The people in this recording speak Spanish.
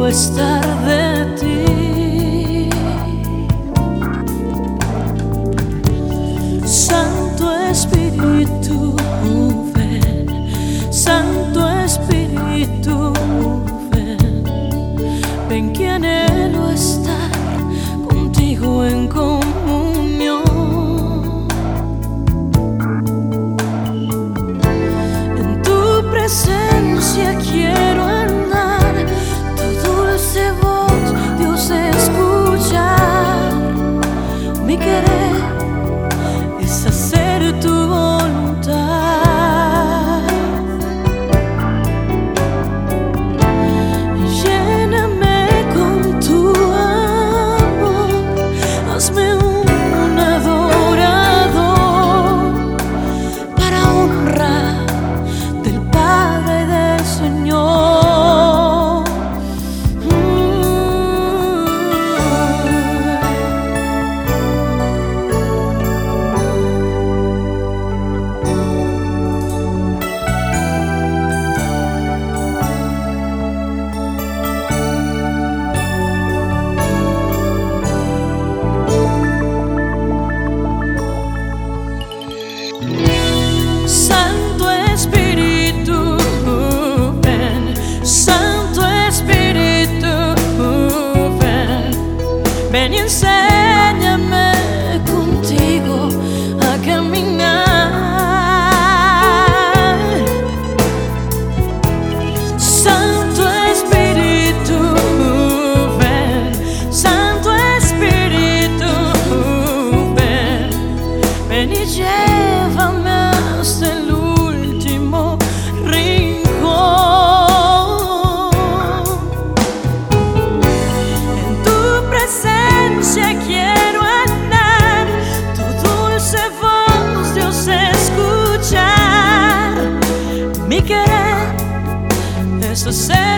quiero estar de ti. Santo Espíritu, ven. Santo Espíritu, ven. Ven que anhelo estar contigo en comunión. En tu presencia quiero andar, tu dulce voz, Dios, escuchar. Mi querer es hacer tu voluntad. Lléname con tu amor, hazme un adorador para honra del Padre y del Señor. Santo Espíritu, ven. Santo Espíritu, ven. Ven y enséñame contigo a caminar. Santo Espíritu, ven. Santo Espíritu, ven. Ven y llévame hasta el último rincón. En tu presencia quiero andar, tu dulce voz, Dios, escuchar. Mi querer es hacer